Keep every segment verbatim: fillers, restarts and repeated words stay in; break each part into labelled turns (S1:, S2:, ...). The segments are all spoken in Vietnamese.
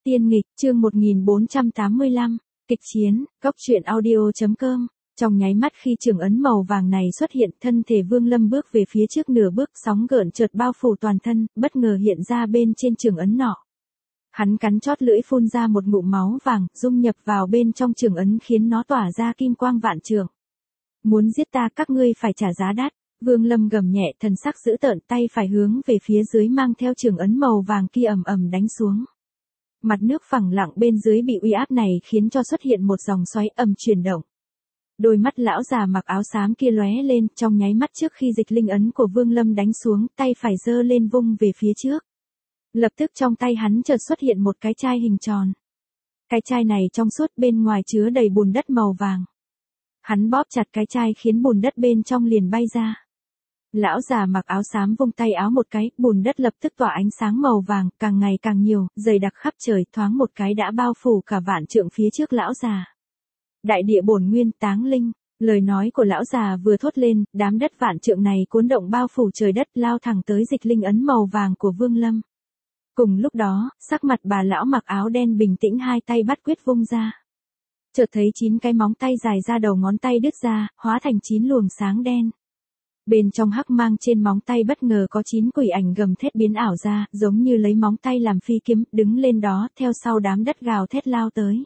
S1: Tiên nghịch, chương một nghìn bốn trăm tám mươi lăm, kịch chiến, cóc truyện audio.com. Trong nháy mắt khi trường ấn màu vàng này xuất hiện, thân thể Vương Lâm bước về phía trước nửa bước, sóng gợn chợt bao phủ toàn thân, bất ngờ hiện ra bên trên trường ấn nọ. Hắn cắn chót lưỡi phun ra một ngụm máu vàng, dung nhập vào bên trong trường ấn khiến nó tỏa ra kim quang vạn trượng. Muốn giết ta các ngươi phải trả giá đắt. Vương Lâm gầm nhẹ, thần sắc dữ tợn, tay phải hướng về phía dưới mang theo trường ấn màu vàng kia ầm ầm đánh xuống. Mặt nước phẳng lặng bên dưới bị uy áp này khiến cho xuất hiện một dòng xoáy ầm chuyển động. Đôi mắt lão già mặc áo xám kia lóe lên, trong nháy mắt trước khi dịch linh ấn của Vương Lâm đánh xuống, tay phải giơ lên vung về phía trước. Lập tức trong tay hắn chợt xuất hiện một cái chai hình tròn. Cái chai này trong suốt, bên ngoài chứa đầy bùn đất màu vàng. Hắn bóp chặt cái chai khiến bùn đất bên trong liền bay ra. Lão già mặc áo xám vung tay áo một cái, bùn đất lập tức tỏa ánh sáng màu vàng, càng ngày càng nhiều, dày đặc khắp trời, thoáng một cái đã bao phủ cả vạn trượng phía trước lão già. Đại địa bổn nguyên táng linh, lời nói của lão già vừa thốt lên, đám đất vạn trượng này cuốn động bao phủ trời đất, lao thẳng tới dịch linh ấn màu vàng của Vương Lâm. Cùng lúc đó, sắc mặt bà lão mặc áo đen bình tĩnh, hai tay bắt quyết vung ra. Chợt thấy chín cái móng tay dài ra đầu ngón tay đứt ra, hóa thành chín luồng sáng đen. Bên trong hắc mang trên móng tay bất ngờ có chín quỷ ảnh gầm thét biến ảo ra, giống như lấy móng tay làm phi kiếm, đứng lên đó, theo sau đám đất gào thét lao tới.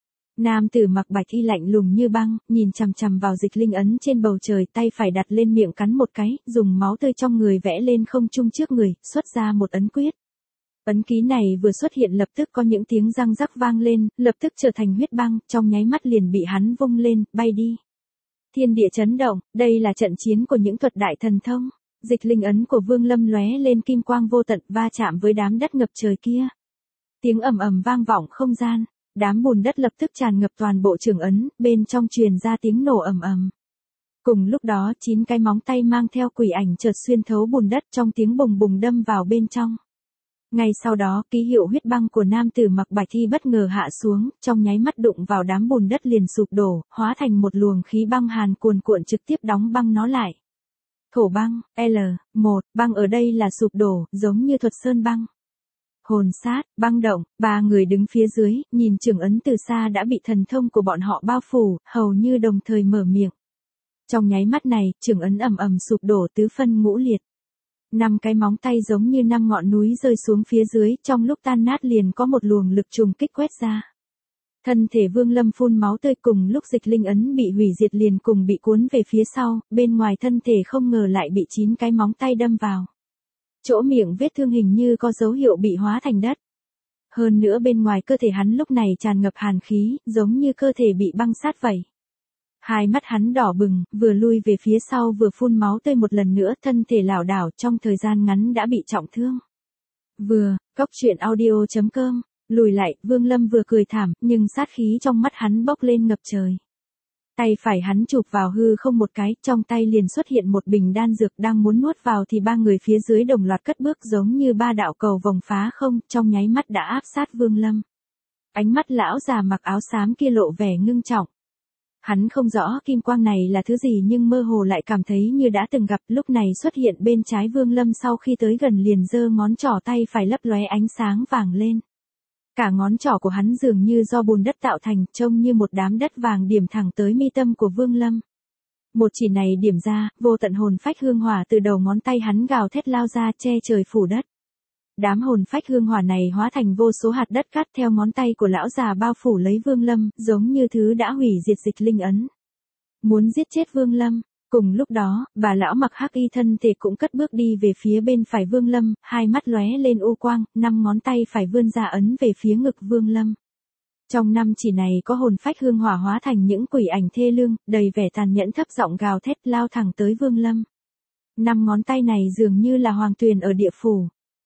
S1: Nam tử mặc bạch y lạnh lùng như băng, nhìn chằm chằm vào dịch linh ấn trên bầu trời, tay phải đặt lên miệng cắn một cái, dùng máu tươi trong người vẽ lên không trung trước người, xuất ra một ấn quyết. Ấn ký này vừa xuất hiện lập tức có những tiếng răng rắc vang lên, lập tức trở thành huyết băng, trong nháy mắt liền bị hắn vung lên, bay đi. Thiên địa chấn động, đây là trận chiến của những thuật đại thần thông. Dịch linh ấn của Vương Lâm lóe lên kim quang vô tận, va chạm với đám đất ngập trời kia. Tiếng ầm ầm vang vọng không gian, đám bùn đất lập tức tràn ngập toàn bộ trường ấn, bên trong truyền ra tiếng nổ ầm ầm. Cùng lúc đó, chín cái móng tay mang theo quỷ ảnh chợt xuyên thấu bùn đất, trong tiếng bùng bùng đâm vào bên trong. Ngay sau đó, ký hiệu huyết băng của nam tử mặc bạch y bất ngờ hạ xuống, trong nháy mắt đụng vào đám bùn đất liền sụp đổ, hóa thành một luồng khí băng hàn cuồn cuộn trực tiếp đóng băng nó lại. Thổ băng, L một, băng ở đây là sụp đổ, giống như thuật sơn băng. Hồn sát, băng động, ba người đứng phía dưới, nhìn trường ấn từ xa đã bị thần thông của bọn họ bao phủ, hầu như đồng thời mở miệng. Trong nháy mắt này, trường ấn ầm ầm sụp đổ tứ phân ngũ liệt. Năm cái móng tay giống như năm ngọn núi rơi xuống phía dưới, trong lúc tan nát liền có một luồng lực trùng kích quét ra. Thân thể Vương Lâm phun máu tươi, cùng lúc dịch linh ấn bị hủy diệt liền cùng bị cuốn về phía sau, bên ngoài thân thể không ngờ lại bị chín cái móng tay đâm vào. Chỗ miệng vết thương hình như có dấu hiệu bị hóa thành đất. Hơn nữa bên ngoài cơ thể hắn lúc này tràn ngập hàn khí, giống như cơ thể bị băng sát vậy. Hai mắt hắn đỏ bừng, vừa lui về phía sau vừa phun máu tươi một lần nữa, thân thể lảo đảo trong thời gian ngắn đã bị trọng thương. Vừa, cóc truyện audio.com, lùi lại, Vương Lâm vừa cười thảm, nhưng sát khí trong mắt hắn bốc lên ngập trời. Tay phải hắn chụp vào hư không một cái, trong tay liền xuất hiện một bình đan dược, đang muốn nuốt vào thì ba người phía dưới đồng loạt cất bước giống như ba đạo cầu vồng phá không, trong nháy mắt đã áp sát Vương Lâm. Ánh mắt lão già mặc áo xám kia lộ vẻ ngưng trọng. Hắn không rõ kim quang này là thứ gì nhưng mơ hồ lại cảm thấy như đã từng gặp, lúc này xuất hiện bên trái Vương Lâm, sau khi tới gần liền giơ ngón trỏ tay phải lấp lóe ánh sáng vàng lên. Cả ngón trỏ của hắn dường như do bùn đất tạo thành, trông như một đám đất vàng điểm thẳng tới mi tâm của Vương Lâm. Một chỉ này điểm ra, vô tận hồn phách hương hỏa từ đầu ngón tay hắn gào thét lao ra, che trời phủ đất. Đám hồn phách hương hỏa này hóa thành vô số hạt đất cát theo ngón tay của lão già bao phủ lấy Vương Lâm, giống như thứ đã hủy diệt dịch linh ấn. Muốn giết chết Vương Lâm. Cùng lúc đó, bà lão mặc hắc y thân thể cũng cất bước đi về phía bên phải Vương Lâm, hai mắt lóe lên u quang, năm ngón tay phải vươn ra ấn về phía ngực Vương Lâm. Trong năm chỉ này có hồn phách hương hỏa hóa thành những quỷ ảnh thê lương, đầy vẻ tàn nhẫn, thấp giọng gào thét lao thẳng tới Vương Lâm. Năm ngón tay này dường như là hoàng tuyền ở địa phủ,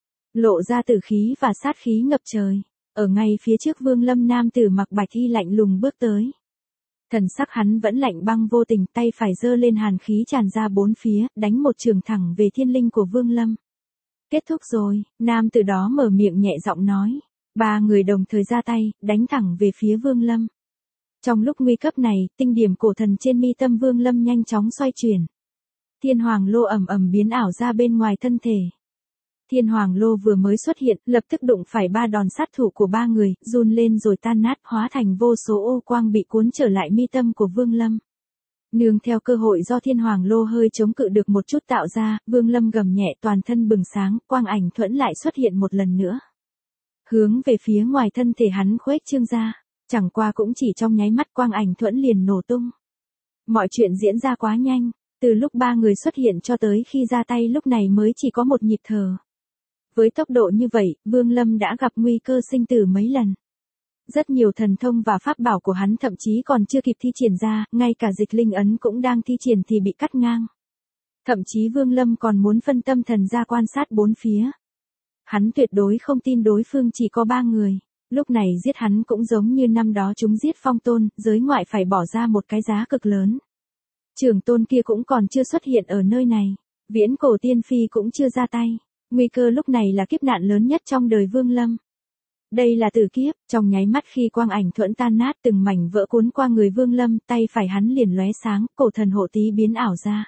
S1: lộ ra tử khí và sát khí ngập trời. Ở ngay phía trước Vương Lâm, nam tử mặc bạch y lạnh lùng bước tới. Thần sắc hắn vẫn lạnh băng vô tình, tay phải giơ lên, hàn khí tràn ra bốn phía, đánh một trường thẳng về thiên linh của Vương Lâm. Kết thúc rồi, nam tử đó mở miệng nhẹ giọng nói. Ba người đồng thời ra tay, đánh thẳng về phía Vương Lâm. Trong lúc nguy cấp này, tinh điểm cổ thần trên mi tâm Vương Lâm nhanh chóng xoay chuyển. Thiên hoàng lô ầm ầm biến ảo ra bên ngoài thân thể. Thiên Hoàng Lô vừa mới xuất hiện, lập tức đụng phải ba đòn sát thủ của ba người, run lên rồi tan nát, hóa thành vô số ô quang bị cuốn trở lại mi tâm của Vương Lâm. Nương theo cơ hội do Thiên Hoàng Lô hơi chống cự được một chút tạo ra, Vương Lâm gầm nhẹ, toàn thân bừng sáng, quang ảnh thuẫn lại xuất hiện một lần nữa. Hướng về phía ngoài thân thể hắn khuếch trương ra, chẳng qua cũng chỉ trong nháy mắt quang ảnh thuẫn liền nổ tung. Mọi chuyện diễn ra quá nhanh, từ lúc ba người xuất hiện cho tới khi ra tay lúc này mới chỉ có một nhịp thở. Với tốc độ như vậy, Vương Lâm đã gặp nguy cơ sinh tử mấy lần. Rất nhiều thần thông và pháp bảo của hắn thậm chí còn chưa kịp thi triển ra, ngay cả dịch linh ấn cũng đang thi triển thì bị cắt ngang. Thậm chí Vương Lâm còn muốn phân tâm thần ra quan sát bốn phía. Hắn tuyệt đối không tin đối phương chỉ có ba người, lúc này giết hắn cũng giống như năm đó chúng giết Phong Tôn, giới ngoại phải bỏ ra một cái giá cực lớn. Trưởng tôn kia cũng còn chưa xuất hiện ở nơi này, viễn cổ tiên phi cũng chưa ra tay, nguy cơ lúc này là kiếp nạn lớn nhất trong đời Vương Lâm. Đây là tử kiếp, trong nháy mắt khi quang ảnh thuẫn tan nát từng mảnh vỡ cuốn qua người Vương Lâm, tay phải hắn liền lóe sáng, cổ thần hộ tí biến ảo ra.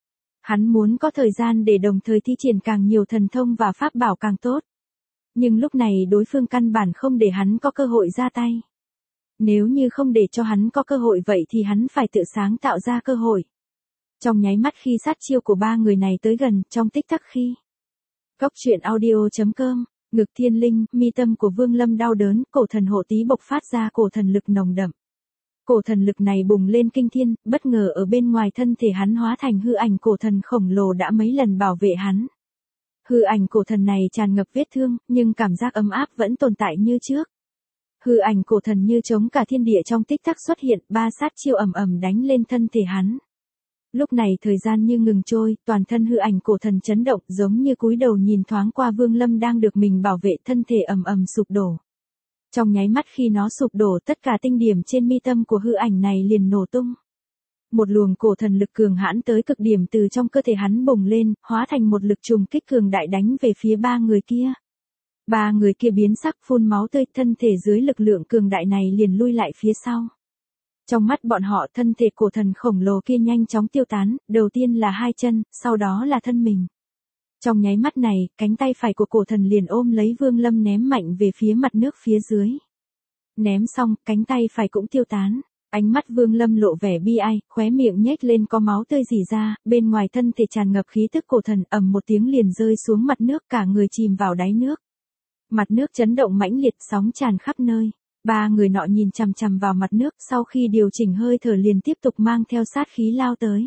S1: Hắn muốn có thời gian để đồng thời thi triển càng nhiều thần thông và pháp bảo càng tốt. Nhưng lúc này đối phương căn bản không để hắn có cơ hội ra tay. Nếu như không để cho hắn có cơ hội vậy thì hắn phải tự sáng tạo ra cơ hội. Trong nháy mắt khi sát chiêu của ba người này tới gần, trong tích tắc khi. Cốc truyện audio chấm com, ngực thiên linh, mi tâm của Vương Lâm đau đớn, cổ thần hộ tí bộc phát ra cổ thần lực nồng đậm. Cổ thần lực này bùng lên kinh thiên, bất ngờ ở bên ngoài thân thể hắn hóa thành hư ảnh cổ thần khổng lồ đã mấy lần bảo vệ hắn. Hư ảnh cổ thần này tràn ngập vết thương, nhưng cảm giác ấm áp vẫn tồn tại như trước. Hư ảnh cổ thần như chống cả thiên địa trong tích tắc xuất hiện, ba sát chiêu ầm ầm đánh lên thân thể hắn. Lúc này thời gian như ngừng trôi, toàn thân hư ảnh cổ thần chấn động, giống như cúi đầu nhìn thoáng qua Vương Lâm đang được mình bảo vệ, thân thể ầm ầm sụp đổ. Trong nháy mắt khi nó sụp đổ, tất cả tinh điểm trên mi tâm của hư ảnh này liền nổ tung. Một luồng cổ thần lực cường hãn tới cực điểm từ trong cơ thể hắn bùng lên, hóa thành một lực trùng kích cường đại đánh về phía ba người kia. Ba người kia biến sắc phun máu tươi, thân thể dưới lực lượng cường đại này liền lui lại phía sau. Trong mắt bọn họ, thân thể cổ thần khổng lồ kia nhanh chóng tiêu tán, đầu tiên là hai chân, sau đó là thân mình. Trong nháy mắt này, cánh tay phải của cổ thần liền ôm lấy Vương Lâm ném mạnh về phía mặt nước phía dưới. Ném xong, cánh tay phải cũng tiêu tán. Ánh mắt Vương Lâm lộ vẻ bi ai, khóe miệng nhếch lên có máu tươi rỉ ra, bên ngoài thân thể tràn ngập khí tức cổ thần, ầm một tiếng liền rơi xuống mặt nước, cả người chìm vào đáy nước. Mặt nước chấn động mãnh liệt, sóng tràn khắp nơi. Ba người nọ nhìn chằm chằm vào mặt nước, sau khi điều chỉnh hơi thở liền tiếp tục mang theo sát khí lao tới.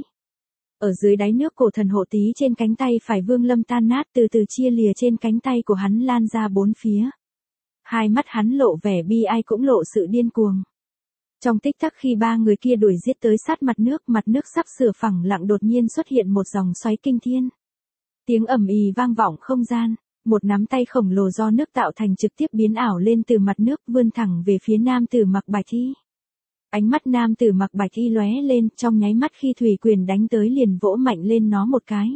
S1: Ở dưới đáy nước, cổ thần hộ tí trên cánh tay phải Vương Lâm tan nát, từ từ chia lìa trên cánh tay của hắn lan ra bốn phía. Hai mắt hắn lộ vẻ bi ai cũng lộ sự điên cuồng. Trong tích tắc khi ba người kia đuổi giết tới sát mặt nước, mặt nước sắp sửa phẳng lặng đột nhiên xuất hiện một dòng xoáy kinh thiên. Tiếng ầm ì vang vọng không gian, một nắm tay khổng lồ do nước tạo thành trực tiếp biến ảo lên từ mặt nước, vươn thẳng về phía nam tử mặc bạch y. Ánh mắt nam tử mặc bạch y lóe lên, trong nháy mắt khi thủy quyền đánh tới liền vỗ mạnh lên nó một cái.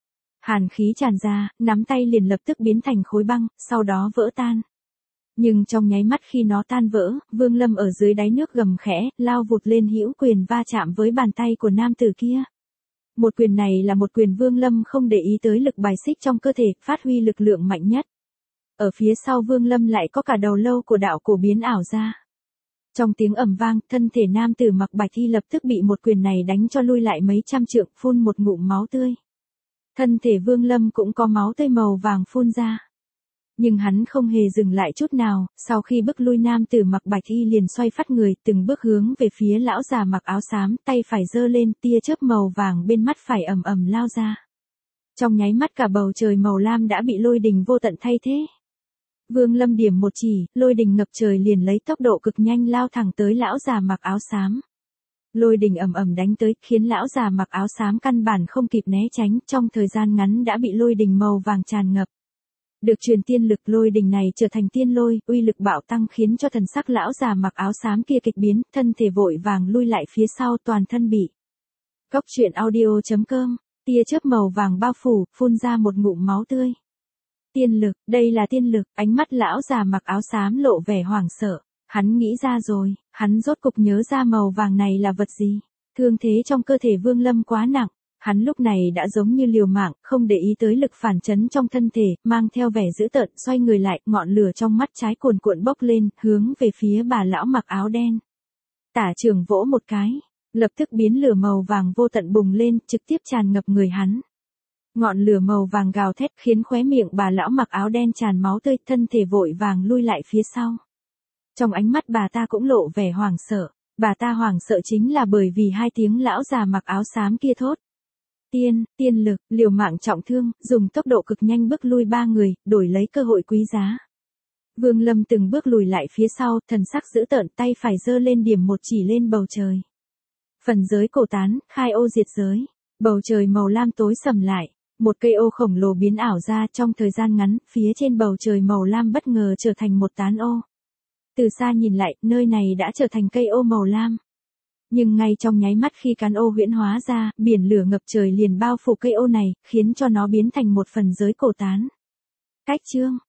S1: Hàn khí tràn ra, nắm tay liền lập tức biến thành khối băng, sau đó vỡ tan. Nhưng trong nháy mắt khi nó tan vỡ, Vương Lâm ở dưới đáy nước gầm khẽ, lao vụt lên hữu quyền va chạm với bàn tay của nam tử kia. Một quyền này là một quyền Vương Lâm không để ý tới lực bài xích trong cơ thể, phát huy lực lượng mạnh nhất. Ở phía sau Vương Lâm lại có cả đầu lâu của đạo cổ biến ảo ra. Trong tiếng ầm vang, thân thể nam tử mặc bạch y lập tức bị một quyền này đánh cho lui lại mấy trăm trượng, phun một ngụm máu tươi. Thân thể Vương Lâm cũng có máu tươi màu vàng phun ra. Nhưng hắn không hề dừng lại chút nào, sau khi bước lui nam tử mặc bạch y liền xoay phát người, từng bước hướng về phía lão già mặc áo xám, tay phải giơ lên, tia chớp màu vàng bên mắt phải ầm ầm lao ra. Trong nháy mắt cả bầu trời màu lam đã bị lôi đình vô tận thay thế. Vương Lâm điểm một chỉ, lôi đình ngập trời liền lấy tốc độ cực nhanh lao thẳng tới lão già mặc áo xám. Lôi đình ầm ầm đánh tới, khiến lão già mặc áo xám căn bản không kịp né tránh, trong thời gian ngắn đã bị lôi đình màu vàng tràn ngập. Được truyền tiên lực, lôi đình này trở thành tiên lôi, uy lực bạo tăng khiến cho thần sắc lão già mặc áo xám kia kịch biến, thân thể vội vàng lui lại phía sau, toàn thân bị. Cốc truyện audio chấm com, tia chớp màu vàng bao phủ, phun ra một ngụm máu tươi. Tiên lực, đây là tiên lực, ánh mắt lão già mặc áo xám lộ vẻ hoảng sợ. Hắn nghĩ ra rồi, hắn rốt cục nhớ ra màu vàng này là vật gì. Thương thế trong cơ thể Vương Lâm quá nặng, Hắn lúc này đã giống như liều mạng, không để ý tới lực phản chấn trong thân thể, mang theo vẻ dữ tợn, xoay người lại, ngọn lửa trong mắt trái cuồn cuộn bốc lên, hướng về phía bà lão mặc áo đen. Tả Trường vỗ một cái, lập tức biến lửa màu vàng vô tận bùng lên, trực tiếp tràn ngập người hắn. Ngọn lửa màu vàng gào thét khiến khóe miệng bà lão mặc áo đen tràn máu tươi, thân thể vội vàng lui lại phía sau. Trong ánh mắt bà ta cũng lộ vẻ hoảng sợ, bà ta hoảng sợ chính là bởi vì hai tiếng lão già mặc áo xám kia thốt. Tiên, tiên lực, liều mạng trọng thương, dùng tốc độ cực nhanh bước lui ba người, đổi lấy cơ hội quý giá. Vương Lâm từng bước lùi lại phía sau, thần sắc dữ tợn, tay phải giơ lên điểm một chỉ lên bầu trời. Phần giới cổ tán, khai ô diệt giới. Bầu trời màu lam tối sầm lại, một cây ô khổng lồ biến ảo ra, trong thời gian ngắn, phía trên bầu trời màu lam bất ngờ trở thành một tán ô. Từ xa nhìn lại, nơi này đã trở thành cây ô màu lam. Nhưng ngay trong nháy mắt khi cán ô huyễn hóa ra, biển lửa ngập trời liền bao phủ cây ô này, khiến cho nó biến thành một phần giới cổ tán. Cách chương